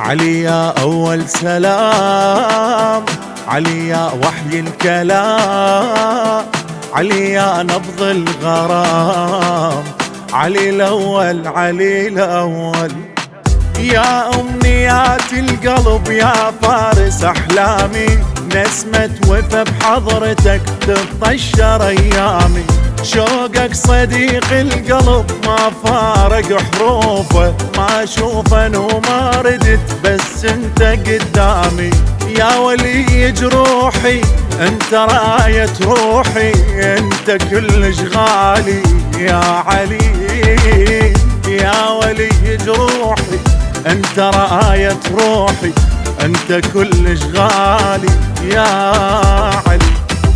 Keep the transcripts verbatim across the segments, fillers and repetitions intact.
علي يا أول سلام، علي يا وحي الكلام، علي يا نبض الغرام، علي الأول علي الأول. يا أمنيات القلب يا فارس أحلامي، نسمة وفا بحضرتك تطشر أيامي. شوقك صديق القلب ما فارق حروفه، ما اشوفه وما ردت بس انت قدامي. يا ولي جروحي انت راية روحي، انت كلش غالي يا علي. يا ولي جروحي انت راية روحي، انت كلش غالي يا علي.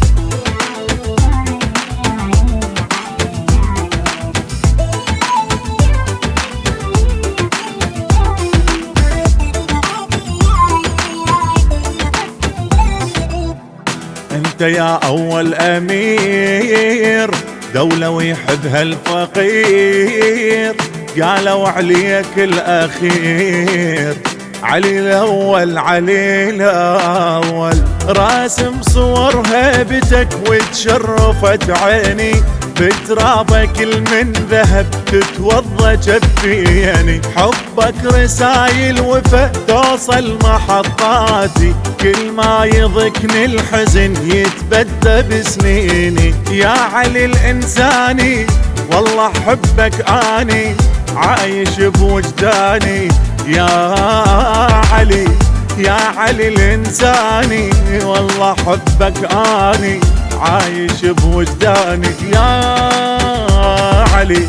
انت يا اول امير دولة ويحبها الفقير، قالوا عليك الاخير علي الاول علي الاول. راسم صور هيبتك وتشرفت عيني، بترابك المن ذهب تتوضى جفيني. حبك رسايل وفا توصل محطاتي، كل ما يضكني الحزن يتبدى بسنيني. يا علي الإنساني والله حبك اني عايش بوجداني. يا علي يا علي الإنساني والله حبك اني عايش بوجداني يا علي.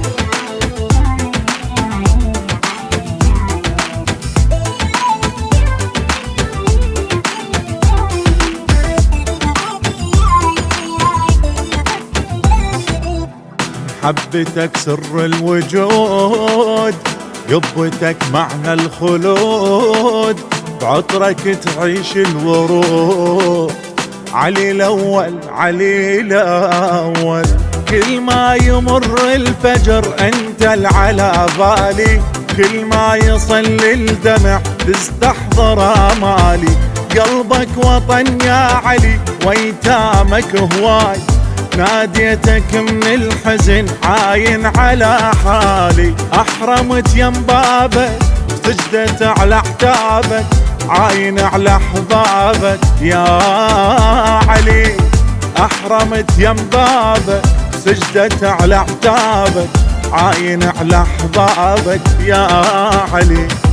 محبتك سر الوجود، قبتك معنى الخلود، بعطرك تعيش الورود. علي الأول علي الأول. كل ما يمر الفجر انت العلى بالي، كل ما يصلي الدمع تستحضر آمالي. قلبك وطن يا علي ويتامك هواي، ناديتك من الحزن عاين على حالي. احرمت يم بابك سجدت على احتابك، عاين على احبابك يا علي. احرمت يم بابك سجدت على احتابك، عاين على احبابك يا علي.